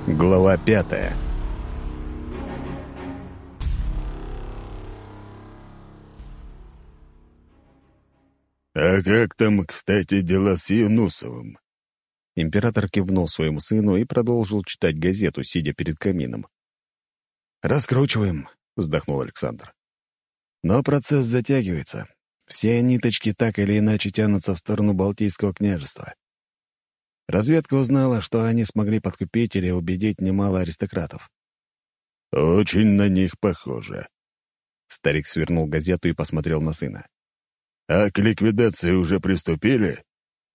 Глава 5. «А как там, кстати, дела с Юнусовым?» Император кивнул своему сыну и продолжил читать газету, сидя перед камином. «Раскручиваем», — вздохнул Александр. «Но процесс затягивается. Все ниточки так или иначе тянутся в сторону Балтийского княжества. Разведка узнала, что они смогли подкупить или убедить немало аристократов». «Очень на них похоже. Старик свернул газету и посмотрел на сына. А к ликвидации уже приступили?»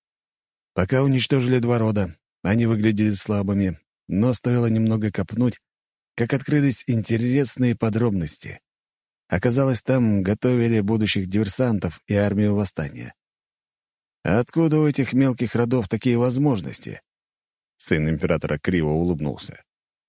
«Пока уничтожили 2 рода. Они выглядели слабыми, но стоило немного копнуть, как открылись интересные подробности. Оказалось, там готовили будущих диверсантов и армию восстания. А откуда у этих мелких родов такие возможности?» Сын императора криво улыбнулся.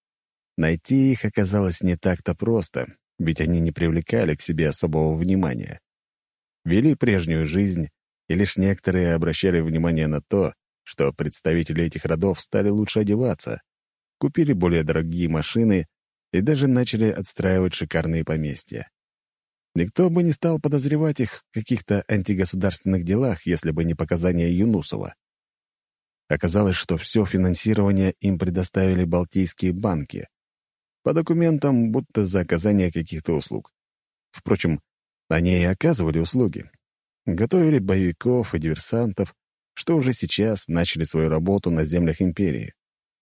Найти их оказалось не так-то просто, ведь они не привлекали к себе особого внимания. Вели прежнюю жизнь, и лишь некоторые обращали внимание на то, что представители этих родов стали лучше одеваться, купили более дорогие машины и даже начали отстраивать шикарные поместья. Никто бы не стал подозревать их в каких-то антигосударственных делах, если бы не показания Юнусова. Оказалось, что все финансирование им предоставили балтийские банки. По документам, будто за оказание каких-то услуг. Впрочем, они и оказывали услуги. Готовили боевиков и диверсантов, что уже сейчас начали свою работу на землях империи.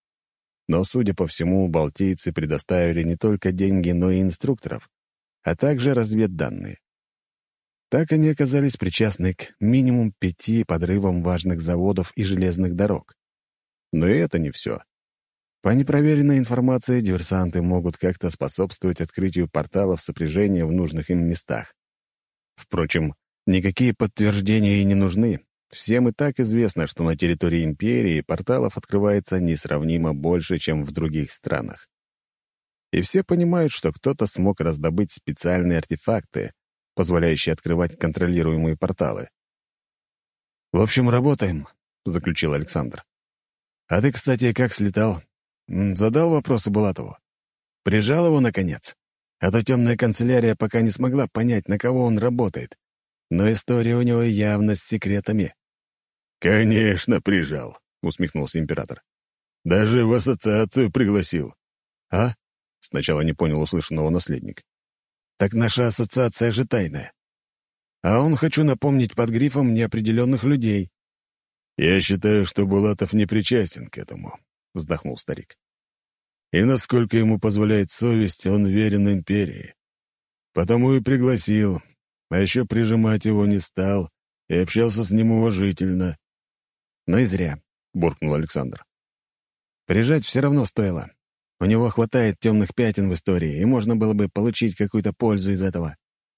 Но, судя по всему, балтийцы предоставили не только деньги, но и инструкторов, а также разведданные. Так они оказались причастны к минимум 5 подрывам важных заводов и железных дорог. Но и это не все. По непроверенной информации диверсанты могут как-то способствовать открытию порталов сопряжения в нужных им местах. Впрочем, никакие подтверждения и не нужны. Всем и так известно, что на территории империи порталов открывается несравнимо больше, чем в других странах. И все понимают, что кто-то смог раздобыть специальные артефакты, позволяющие открывать контролируемые порталы. «В общем, работаем», — заключил Александр. «А ты, кстати, как слетал? Задал вопросы Булатову? Прижал его, наконец? А то темная канцелярия пока не смогла понять, на кого он работает. Но история у него явно с секретами». «Конечно, прижал», — усмехнулся император. «Даже в ассоциацию пригласил». «А?» — сначала не понял услышанного наследник. «Так наша ассоциация же тайная. А он, хочу напомнить, под грифом неопределенных людей». «Я считаю, что Булатов не причастен к этому», — вздохнул старик. «И насколько ему позволяет совесть, он верен империи. Потому и пригласил, а еще прижимать его не стал и общался с ним уважительно». «Ну и зря», — буркнул Александр. «Прижать все равно стоило. У него хватает темных пятен в истории, и можно было бы получить какую-то пользу из этого».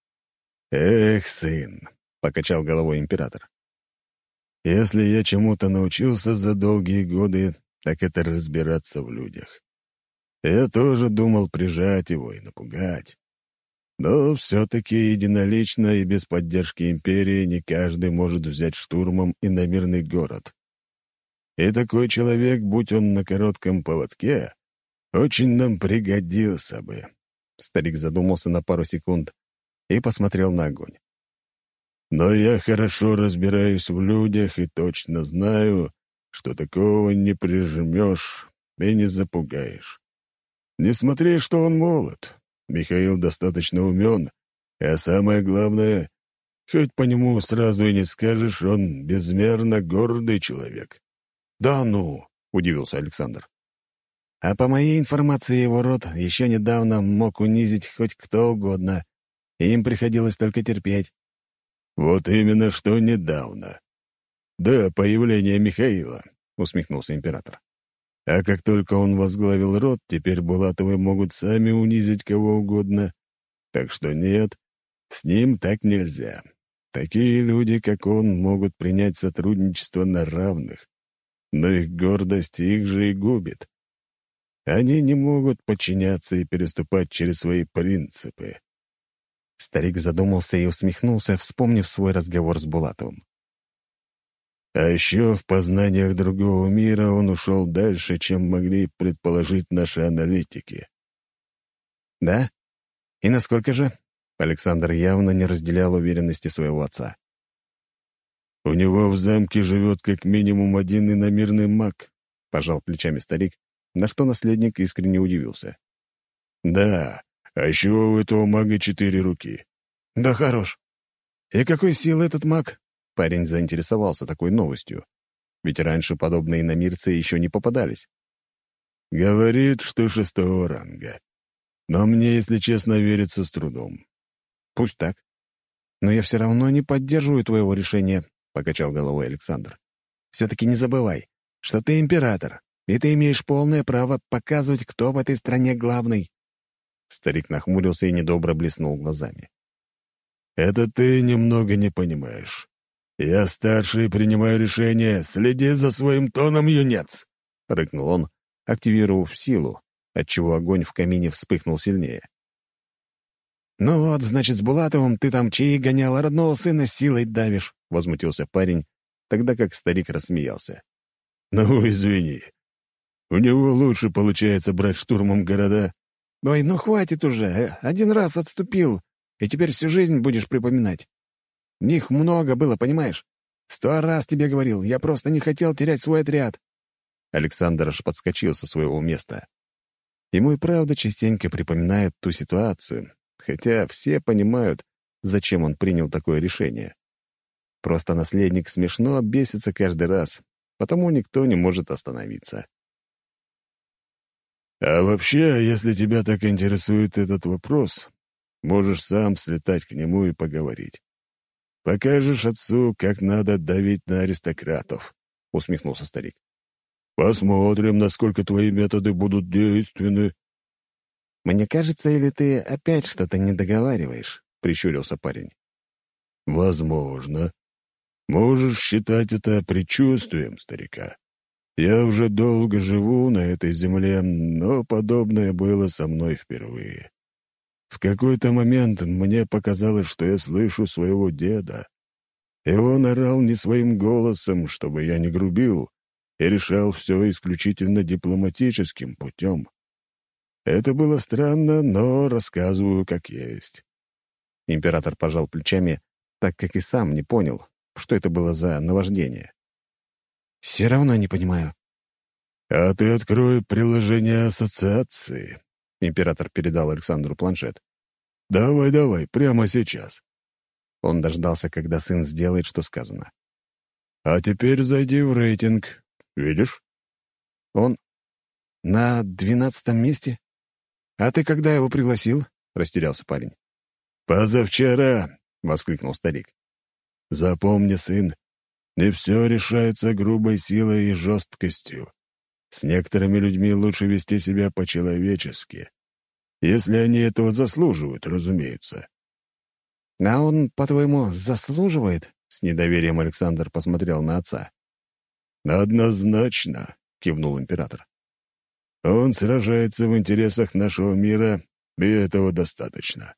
«Эх, сын», — покачал головой император. «Если я чему-то научился за долгие годы, так это разбираться в людях. Я тоже думал прижать его и напугать. Но все-таки единолично и без поддержки империи не каждый может взять штурмом иномирный город. И такой человек, будь он на коротком поводке, очень нам пригодился бы». Старик задумался на пару секунд и посмотрел на огонь. «Но я хорошо разбираюсь в людях и точно знаю, что такого не прижмешь и не запугаешь. Не смотри, что он молод. Михаил достаточно умен, а самое главное, хоть по нему сразу и не скажешь, он безмерно гордый человек». «Да ну!» — удивился Александр. «А по моей информации, его род еще недавно мог унизить хоть кто угодно, и им приходилось только терпеть». «Вот именно что недавно. До появления Михаила», — усмехнулся император. «А как только он возглавил род, теперь Булатовы могут сами унизить кого угодно. Так что нет, с ним так нельзя. Такие люди, как он, могут принять сотрудничество на равных. Но их гордость их же и губит. Они не могут подчиняться и переступать через свои принципы». Старик задумался и усмехнулся, вспомнив свой разговор с Булатовым. А еще в познаниях другого мира он ушел дальше, чем могли предположить наши аналитики. Да? И насколько же? Александр явно не разделял уверенности своего отца. «У него в замке живет как минимум один иномирный маг», — пожал плечами старик, на что наследник искренне удивился. «Да, а еще у этого мага 4 руки». Да хорош. И какой силы этот маг? Парень заинтересовался такой новостью. Ведь раньше подобные иномирцы еще не попадались. «Говорит, что 6-го ранга. Но мне, если честно, верится с трудом». Пусть так. Но я все равно не поддерживаю твоего решения, — покачал головой Александр. Все-таки не забывай, что ты император, и ты имеешь полное право показывать, кто в этой стране главный. Старик нахмурился и недобро блеснул глазами. «Это ты немного не понимаешь. Я старший и принимаю решения. Следи за своим тоном, юнец!» — рыкнул он, активировав силу, отчего огонь в камине вспыхнул сильнее. «Ну вот, значит, с Булатовым ты там чаи гонял, а родного сына силой давишь», — возмутился парень, тогда как старик рассмеялся. «Ну, извини. У него лучше получается брать штурмом города». «Ой, ну хватит уже. Один раз отступил, и теперь всю жизнь будешь припоминать. Них много было, понимаешь? 100 раз тебе говорил, я просто не хотел терять свой отряд». Александр аж подскочил со своего места. Ему и правда частенько припоминают ту ситуацию, хотя все понимают, зачем он принял такое решение. Просто наследник смешно бесится каждый раз, потому никто не может остановиться. «А вообще, если тебя так интересует этот вопрос, можешь сам слетать к нему и поговорить. Покажешь отцу, как надо давить на аристократов», — усмехнулся старик. «Посмотрим, насколько твои методы будут действенны». «Мне кажется, или ты опять что-то не договариваешь?» — прищурился парень. «Возможно. Можешь считать это предчувствием старика. Я уже долго живу на этой земле, но подобное было со мной впервые. В какой-то момент мне показалось, что я слышу своего деда, и он орал не своим голосом, чтобы я не грубил, и решал все исключительно дипломатическим путем. Это было странно, но рассказываю как есть». Император пожал плечами, так как и сам не понял, что это было за наваждение. «Все равно не понимаю». «А ты открой приложение ассоциации», — император передал Александру планшет. «Давай, прямо сейчас». Он дождался, когда сын сделает, что сказано. «А теперь зайди в рейтинг. Видишь?» «Он на 12-м месте? А ты когда его пригласил?» — растерялся парень. «Позавчера», — воскликнул старик. «Запомни, сын, не все решается грубой силой и жесткостью. С некоторыми людьми лучше вести себя по-человечески. Если они этого заслуживают, разумеется». «А он, по-твоему, заслуживает?» — с недоверием Александр посмотрел на отца. «Однозначно», — кивнул император. «Он сражается в интересах нашего мира, и этого достаточно».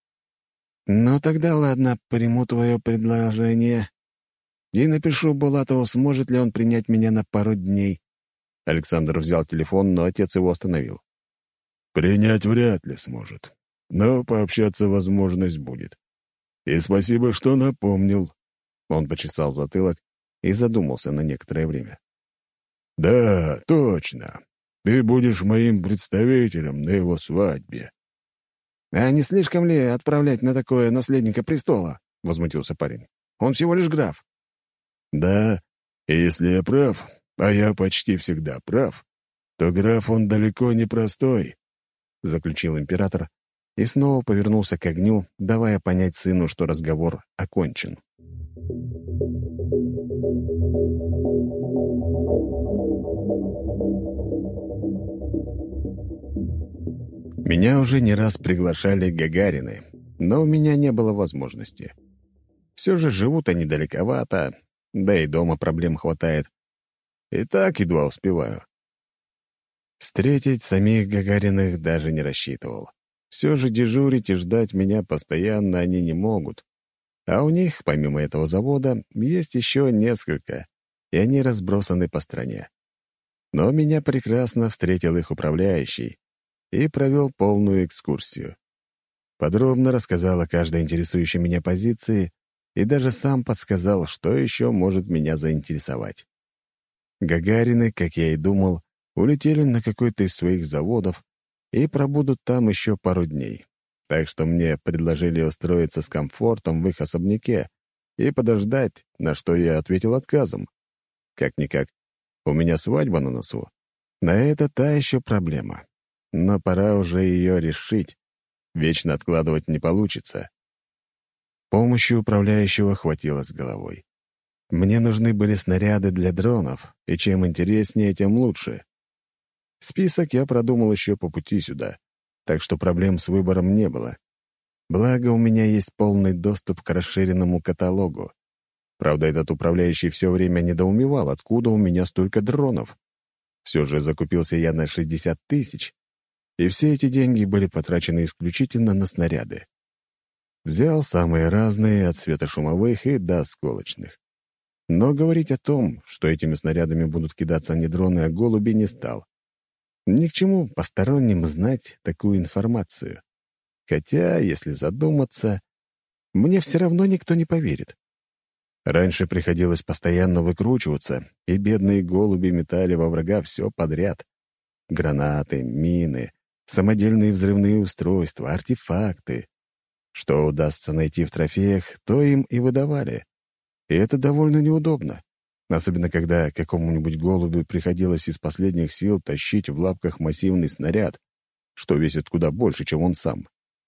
«Ну тогда ладно, приму твое предложение и напишу Булатову, сможет ли он принять меня на пару дней». Александр взял телефон, но отец его остановил. «Принять вряд ли сможет, но пообщаться возможность будет. И спасибо, что напомнил». Он почесал затылок и задумался на некоторое время. «Да, точно. Ты будешь моим представителем на его свадьбе». «А не слишком ли отправлять на такое наследника престола?» — возмутился парень. «Он всего лишь граф». «Да, и если я прав, а я почти всегда прав, то граф он далеко не простой», — заключил император и снова повернулся к огню, давая понять сыну, что разговор окончен. Меня уже не раз приглашали Гагарины, но у меня не было возможности. Все же живут они далековато, да и дома проблем хватает. И так едва успеваю. Встретить самих Гагариных даже не рассчитывал. Все же дежурить и ждать меня постоянно они не могут. А у них, помимо этого завода, есть еще несколько, и они разбросаны по стране. Но меня прекрасно встретил их управляющий и провел полную экскурсию. Подробно рассказал о каждой интересующей меня позиции и даже сам подсказал, что еще может меня заинтересовать. Гагарины, как я и думал, улетели на какой-то из своих заводов и пробудут там еще пару дней. Так что мне предложили устроиться с комфортом в их особняке и подождать, на что я ответил отказом. Как-никак, у меня свадьба на носу. На это та еще проблема. Но пора уже ее решить. Вечно откладывать не получится. Помощи управляющего хватило с головой. Мне нужны были снаряды для дронов, и чем интереснее, тем лучше. Список я продумал еще по пути сюда, так что проблем с выбором не было. Благо, у меня есть полный доступ к расширенному каталогу. Правда, этот управляющий все время недоумевал, откуда у меня столько дронов. Все же закупился я на 60 тысяч, и все эти деньги были потрачены исключительно на снаряды. Взял самые разные, от светошумовых и до осколочных. Но говорить о том, что этими снарядами будут кидаться не дроны, а голуби, не стал. Ни к чему посторонним знать такую информацию. Хотя, если задуматься, мне все равно никто не поверит. Раньше приходилось постоянно выкручиваться, и бедные голуби метали во врага все подряд. Гранаты, мины, самодельные взрывные устройства, артефакты. Что удастся найти в трофеях, то им и выдавали. И это довольно неудобно, особенно когда какому-нибудь голубю приходилось из последних сил тащить в лапках массивный снаряд, что весит куда больше, чем он сам.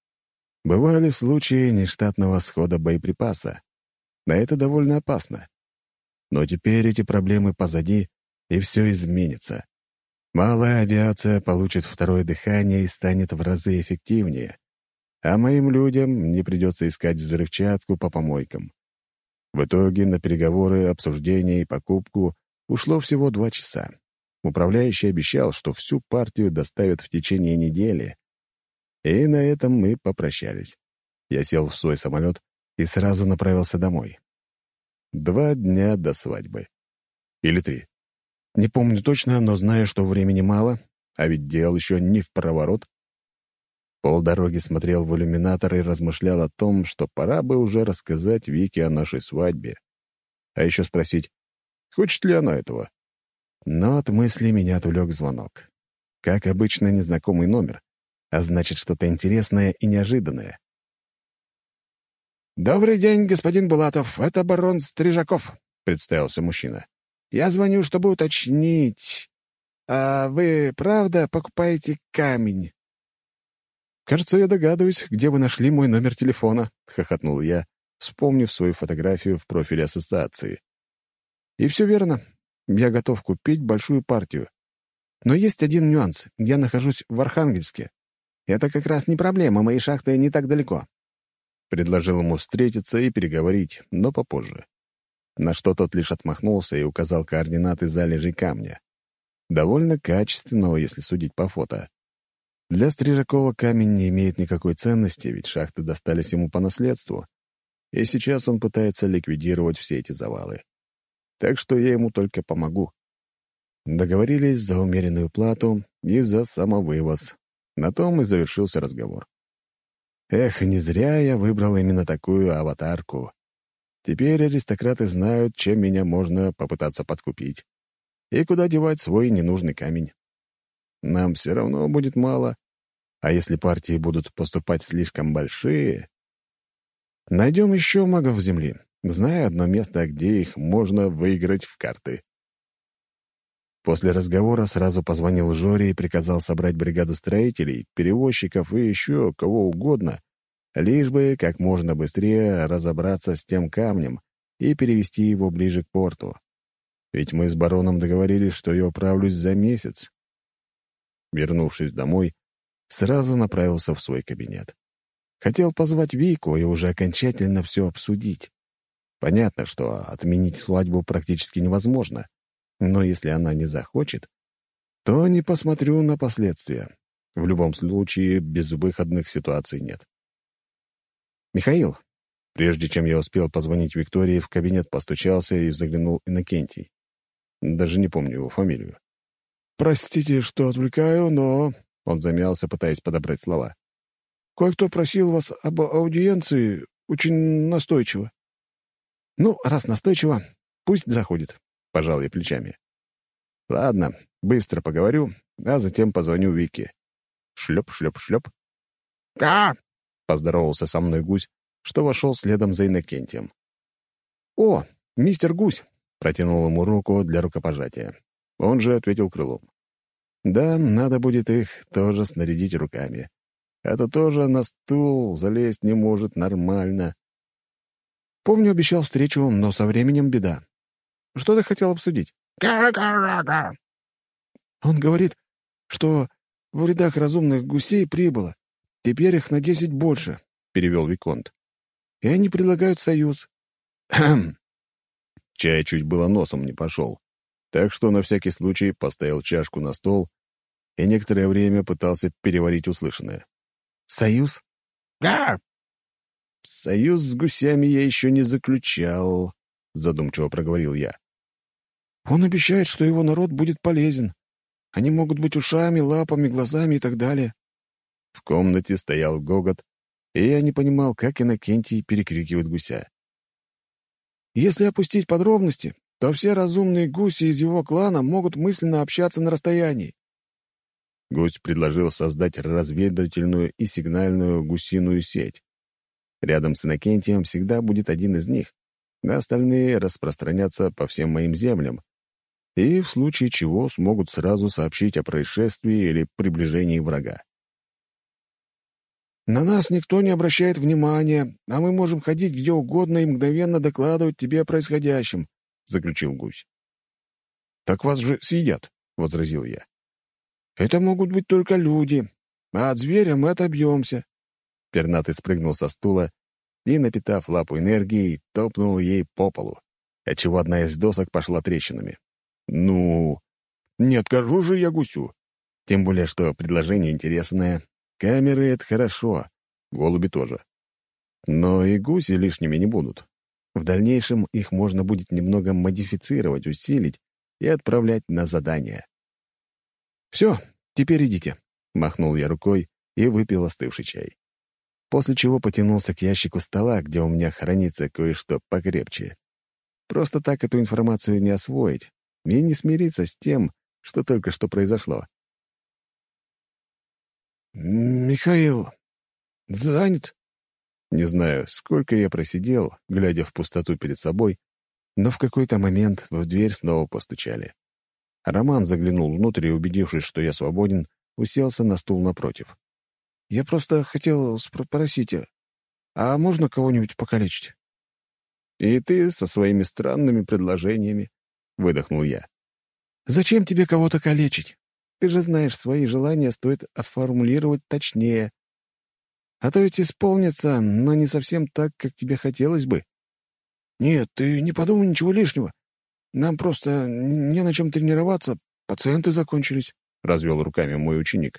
Бывали случаи нештатного схода боеприпаса. На это довольно опасно. Но теперь эти проблемы позади, и все изменится. Малая авиация получит второе дыхание и станет в разы эффективнее, а моим людям не придется искать взрывчатку по помойкам. В итоге на переговоры, обсуждения и покупку ушло всего 2 часа. Управляющий обещал, что всю партию доставят в течение недели. И на этом мы попрощались. Я сел в свой самолет и сразу направился домой. 2 дня до свадьбы. Или 3. Не помню точно, но знаю, что времени мало, а ведь дел еще не впроворот. Полдороги смотрел в иллюминатор и размышлял о том, что пора бы уже рассказать Вике о нашей свадьбе. А еще спросить, хочет ли она этого. Но от мысли меня отвлек звонок. Как обычно, незнакомый номер, а значит, что-то интересное и неожиданное. «Добрый день, господин Булатов. Это барон Стрижаков», — представился мужчина. «Я звоню, чтобы уточнить. А вы правда покупаете камень?» «Кажется, я догадываюсь, где вы нашли мой номер телефона», — хохотнул я, вспомнив свою фотографию в профиле ассоциации. «И все верно. Я готов купить большую партию. Но есть один нюанс. Я нахожусь в Архангельске. Это как раз не проблема, мои шахты не так далеко». Предложил ему встретиться и переговорить, но попозже. На что тот лишь отмахнулся и указал координаты залежей камня. Довольно качественного, если судить по фото. Для Стрижакова камень не имеет никакой ценности, ведь шахты достались ему по наследству, и сейчас он пытается ликвидировать все эти завалы. Так что я ему только помогу. Договорились за умеренную плату и за самовывоз. На том и завершился разговор. Эх, не зря я выбрал именно такую аватарку. Теперь аристократы знают, чем меня можно попытаться подкупить и куда девать свой ненужный камень. Нам все равно будет мало, а если партии будут поступать слишком большие... Найдем еще магов земли. Знаю одно место, где их можно выиграть в карты. После разговора сразу позвонил Жоре и приказал собрать бригаду строителей, перевозчиков и еще кого угодно, лишь бы как можно быстрее разобраться с тем камнем и перевести его ближе к порту. Ведь мы с бароном договорились, что я управлюсь за месяц. Вернувшись домой, сразу направился в свой кабинет. Хотел позвать Вику и уже окончательно все обсудить. Понятно, что отменить свадьбу практически невозможно, но если она не захочет, то не посмотрю на последствия. В любом случае, безвыходных ситуаций нет. «Михаил», прежде чем я успел позвонить Виктории, в кабинет постучался и заглянул Иннокентий. Даже не помню его фамилию. «Простите, что отвлекаю, но...» Он замялся, пытаясь подобрать слова. «Кое-кто просил вас об аудиенции очень настойчиво». «Ну, раз настойчиво, пусть заходит», — пожал я плечами. «Ладно, быстро поговорю, а затем позвоню Вике». Шлеп, шлеп, шлеп. «Ка!» — поздоровался со мной гусь, что вошел следом за Иннокентием. «О, мистер Гусь!» — протянул ему руку для рукопожатия. Он же ответил крылом. «Да, надо будет их тоже снарядить руками. А то тоже на стул залезть не может нормально. Помню, обещал встречу, но со временем беда. Что ты хотел обсудить?» «Он говорит, что в рядах разумных гусей прибыло. Теперь их на 10 больше», — перевел Виконт. «И они предлагают союз». «Хм». Чай чуть было носом не пошел, так что на всякий случай поставил чашку на стол и некоторое время пытался переварить услышанное. «Союз?» «Да!» «Союз с гусями я еще не заключал», — задумчиво проговорил я. «Он обещает, что его народ будет полезен. Они могут быть ушами, лапами, глазами и так далее». В комнате стоял гогот, и я не понимал, как Иннокентий перекрикивает гуся. «Если опустить подробности, то все разумные гуси из его клана могут мысленно общаться на расстоянии». Гусь предложил создать разведывательную и сигнальную гусиную сеть. Рядом с Иннокентием всегда будет один из них, а остальные распространятся по всем моим землям и в случае чего смогут сразу сообщить о происшествии или приближении врага. «На нас никто не обращает внимания, а мы можем ходить где угодно и мгновенно докладывать тебе о происходящем», — заключил гусь. «Так вас же съедят», — возразил я. «Это могут быть только люди, а от зверя мы отобьемся». Пернатый спрыгнул со стула и, напитав лапу энергией, топнул ей по полу, отчего одна из досок пошла трещинами. «Ну, не откажу же я гусю. Тем более, что предложение интересное. Камеры — это хорошо, голуби тоже. Но и гуси лишними не будут. В дальнейшем их можно будет немного модифицировать, усилить и отправлять на задания». «Все, теперь идите», — махнул я рукой и выпил остывший чай. После чего потянулся к ящику стола, где у меня хранится кое-что покрепче. Просто так эту информацию не освоить и не смириться с тем, что только что произошло. «Михаил, занят?» Не знаю, сколько я просидел, глядя в пустоту перед собой, но в какой-то момент в дверь снова постучали. Роман заглянул внутрь и, убедившись, что я свободен, уселся на стул напротив. «Я просто хотел спросить, а можно кого-нибудь покалечить?» «И ты со своими странными предложениями», — выдохнул я. «Зачем тебе кого-то калечить? Ты же знаешь, свои желания стоит оформулировать точнее. А то ведь исполнится, но не совсем так, как тебе хотелось бы». «Нет, ты не подумай ничего лишнего. Нам просто не на чем тренироваться, пациенты закончились», — развел руками мой ученик.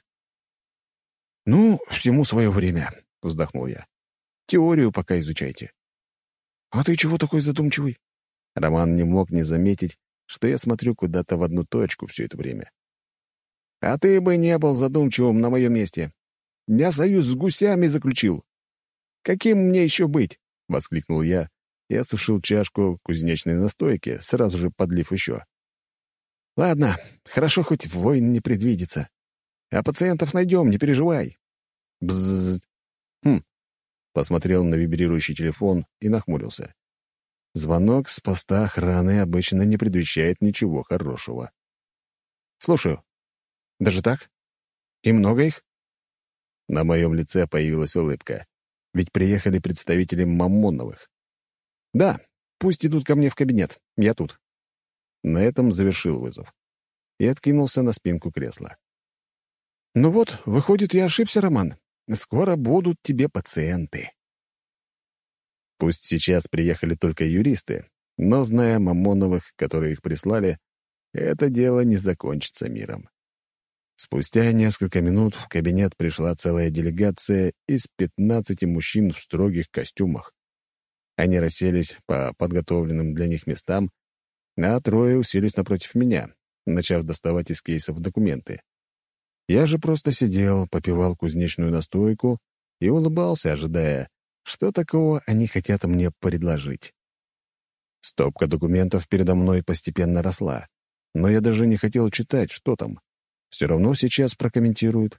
«Ну, всему свое время», — вздохнул я. «Теорию пока изучайте». «А ты чего такой задумчивый?» Роман не мог не заметить, что я смотрю куда-то в одну точку все это время. «А ты бы не был задумчивым на моем месте. Я союз с гусями заключил. Каким мне еще быть?» — воскликнул я и осушил чашку кузнечной настойки, сразу же подлив еще. «Ладно, хорошо, хоть войн не предвидится. А пациентов найдем, не переживай». Бззз. Посмотрел на вибрирующий телефон и нахмурился. Звонок с поста охраны обычно не предвещает ничего хорошего. «Слушаю. Даже так? И много их?» На моем лице появилась улыбка, ведь приехали представители Мамоновых. «Да, пусть идут ко мне в кабинет. Я тут». На этом завершил вызов и откинулся на спинку кресла. «Ну вот, выходит, я ошибся, Роман. Скоро будут тебе пациенты». Пусть сейчас приехали только юристы, но, зная Мамоновых, которые их прислали, это дело не закончится миром. Спустя несколько минут в кабинет пришла целая делегация из 15 мужчин в строгих костюмах. Они расселись по подготовленным для них местам а трое уселись напротив меня, начав доставать из кейсов документы. Я же просто сидел, попивал кузнечную настойку и улыбался, ожидая, что такого они хотят мне предложить. Стопка документов передо мной постепенно росла, но я даже не хотел читать, что там. Все равно сейчас прокомментируют.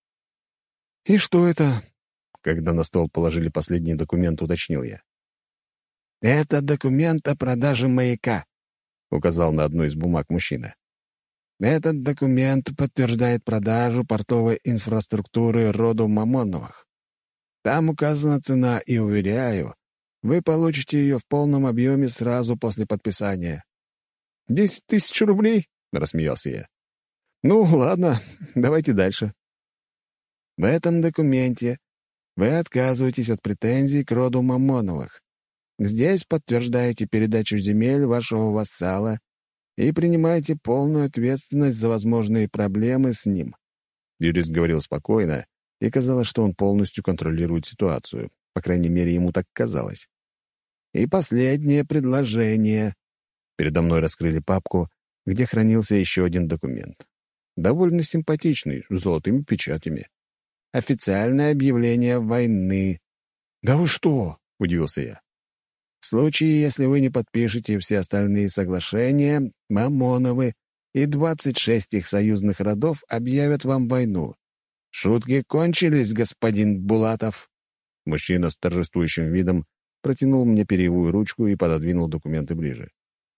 «И что это?» Когда на стол положили последний документ, уточнил я. «Это документ о продаже маяка», — указал на одну из бумаг мужчина. «Этот документ подтверждает продажу портовой инфраструктуры роду Мамоновых. Там указана цена, и, уверяю, вы получите ее в полном объеме сразу после подписания». 10 000 рублей?» — рассмеялся я. «Ну, ладно, давайте дальше». В этом документе вы отказываетесь от претензий к роду Мамоновых. Здесь подтверждаете передачу земель вашего вассала и принимаете полную ответственность за возможные проблемы с ним. Юрист говорил спокойно, и казалось, что он полностью контролирует ситуацию. По крайней мере, ему так казалось. И последнее предложение. Передо мной раскрыли папку, где хранился еще один документ. Довольно симпатичный, с золотыми печатями. Официальное объявление войны. «Да вы что?» — удивился я. «В случае, если вы не подпишете все остальные соглашения, Мамоновы и 26 их союзных родов объявят вам войну. Шутки кончились, господин Булатов». Мужчина с торжествующим видом протянул мне перьевую ручку и пододвинул документы ближе.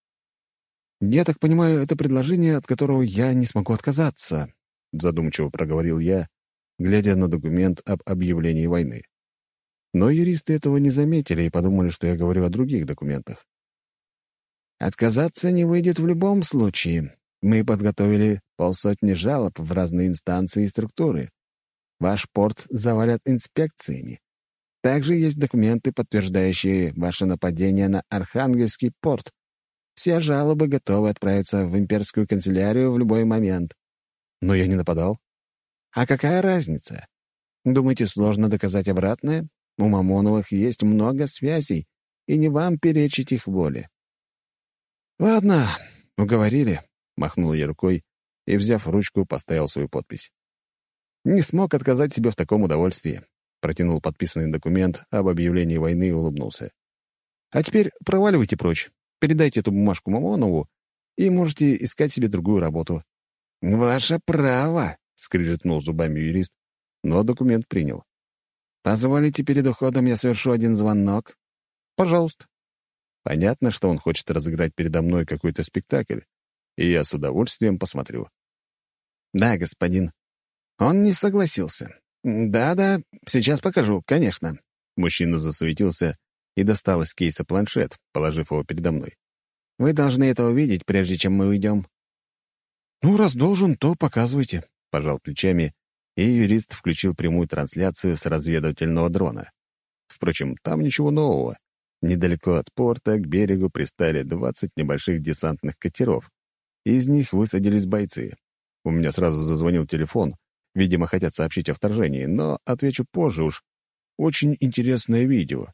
«Я так понимаю, это предложение, от которого я не смогу отказаться», — задумчиво проговорил я, глядя на документ об объявлении войны. Но юристы этого не заметили и подумали, что я говорю о других документах. «Отказаться не выйдет в любом случае. Мы подготовили 50 жалоб в разные инстанции и структуры. Ваш порт завалят инспекциями. Также есть документы, подтверждающие ваше нападение на Архангельский порт. Все жалобы готовы отправиться в имперскую канцелярию в любой момент». «Но я не нападал». «А какая разница? Думаете, сложно доказать обратное? У Мамоновых есть много связей, и не вам перечить их воле». «Ладно, уговорили», — махнул я рукой и, взяв ручку, поставил свою подпись. «Не смог отказать себе в таком удовольствии», — протянул подписанный документ об объявлении войны и улыбнулся. «А теперь проваливайте прочь, передайте эту бумажку Мамонову и можете искать себе другую работу». «Ваше право», — скрежетнул зубами юрист, но документ принял. «Позволите, перед уходом я совершу один звонок?» «Пожалуйста». Понятно, что он хочет разыграть передо мной какой-то спектакль, и я с удовольствием посмотрю. «Да, господин». Он не согласился. «Да-да, сейчас покажу, конечно». Мужчина засуетился и достал из кейса планшет, положив его передо мной. «Вы должны это увидеть, прежде чем мы уйдем». «Ну, раз должен, то показывайте», — пожал плечами, и юрист включил прямую трансляцию с разведывательного дрона. Впрочем, там ничего нового. Недалеко от порта к берегу пристали 20 небольших десантных катеров. Из них высадились бойцы. У меня сразу зазвонил телефон. Видимо, хотят сообщить о вторжении, но отвечу позже уж. Очень интересное видео.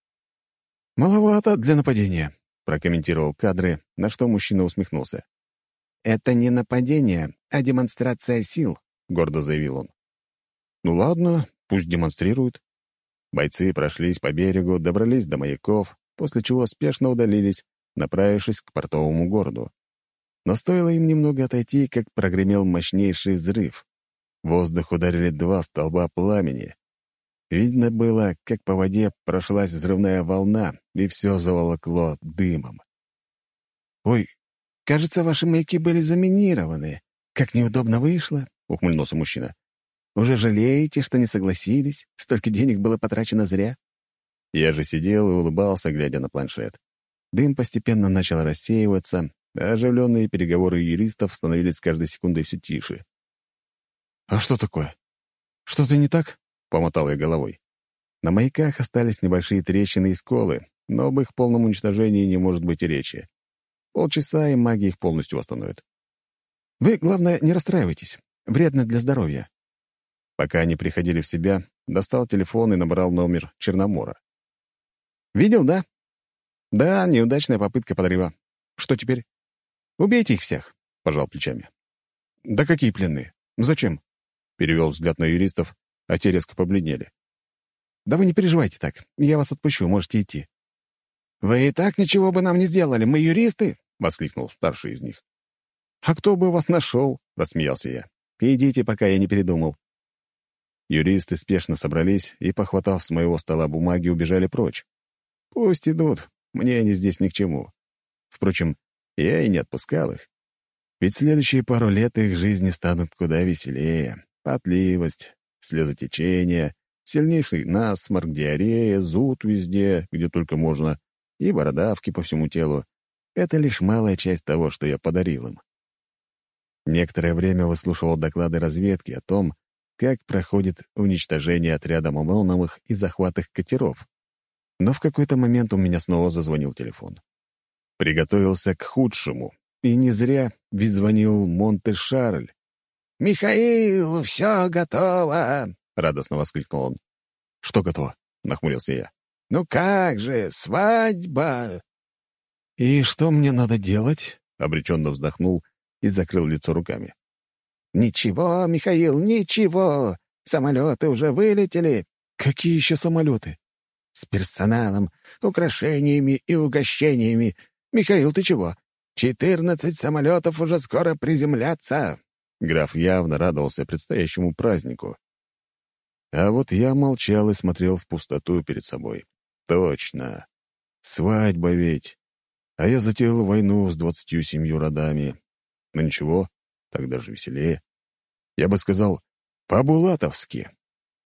«Маловато для нападения», — прокомментировал кадры, на что мужчина усмехнулся. «Это не нападение, а демонстрация сил», — гордо заявил он. «Ну ладно, пусть демонстрируют». Бойцы прошлись по берегу, добрались до маяков, после чего спешно удалились, направившись к портовому городу. Но стоило им немного отойти, как прогремел мощнейший взрыв. В воздух ударили 2 столба пламени. Видно было, как по воде прошлась взрывная волна, и все заволокло дымом. «Ой, кажется, ваши маяки были заминированы. Как неудобно вышло», — ухмыльнулся мужчина. «Уже жалеете, что не согласились? Столько денег было потрачено зря». Я же сидел и улыбался, глядя на планшет. Дым постепенно начал рассеиваться, а оживленные переговоры юристов становились с каждой секундой все тише. «А что такое? Что-то не так?» — помотал я головой. На маяках остались небольшие трещины и сколы, но об их полном уничтожении не может быть и речи. Полчаса, и маги их полностью восстановят. «Вы, главное, не расстраивайтесь. Вредно для здоровья». Пока они приходили в себя, достал телефон и набрал номер Черномора. «Видел, да?» «Да, неудачная попытка подрыва. Что теперь?» «Убейте их всех», — пожал плечами. «Да какие пленные? Зачем?» — перевел взгляд на юристов, а те резко побледнели. «Да вы не переживайте так. Я вас отпущу, можете идти». «Вы и так ничего бы нам не сделали, мы юристы!» — воскликнул старший из них. «А кто бы вас нашел?» — рассмеялся я. «Идите, пока я не передумал». Юристы спешно собрались и, похватав с моего стола бумаги, убежали прочь. Пусть идут, мне они здесь ни к чему. Впрочем, я и не отпускал их. Ведь следующие пару лет их жизни станут куда веселее. Потливость, слезотечение, сильнейший насморк, диарея, зуд везде, где только можно, и бородавки по всему телу — это лишь малая часть того, что я подарил им. Некоторое время выслушивал доклады разведки о том, как проходит уничтожение отряда Мамоновых и захват их катеров. Но в какой-то момент у меня снова зазвонил телефон. Приготовился к худшему. И не зря, ведь звонил Монте-Шарль. «Михаил, все готово!» — радостно воскликнул он. «Что готово?» — нахмурился я. «Ну как же, свадьба!» «И что мне надо делать?» — обреченно вздохнул и закрыл лицо руками. «Ничего, Михаил, ничего. Самолеты уже вылетели». «Какие еще самолеты?» «С персоналом, украшениями и угощениями. Михаил, ты чего? 14 самолетов уже скоро приземлятся». Граф явно радовался предстоящему празднику. А вот я молчал и смотрел в пустоту перед собой. Точно. Свадьба ведь. А я затеял войну с 27 родами. Но ничего, так даже веселее. Я бы сказал, по-булатовски.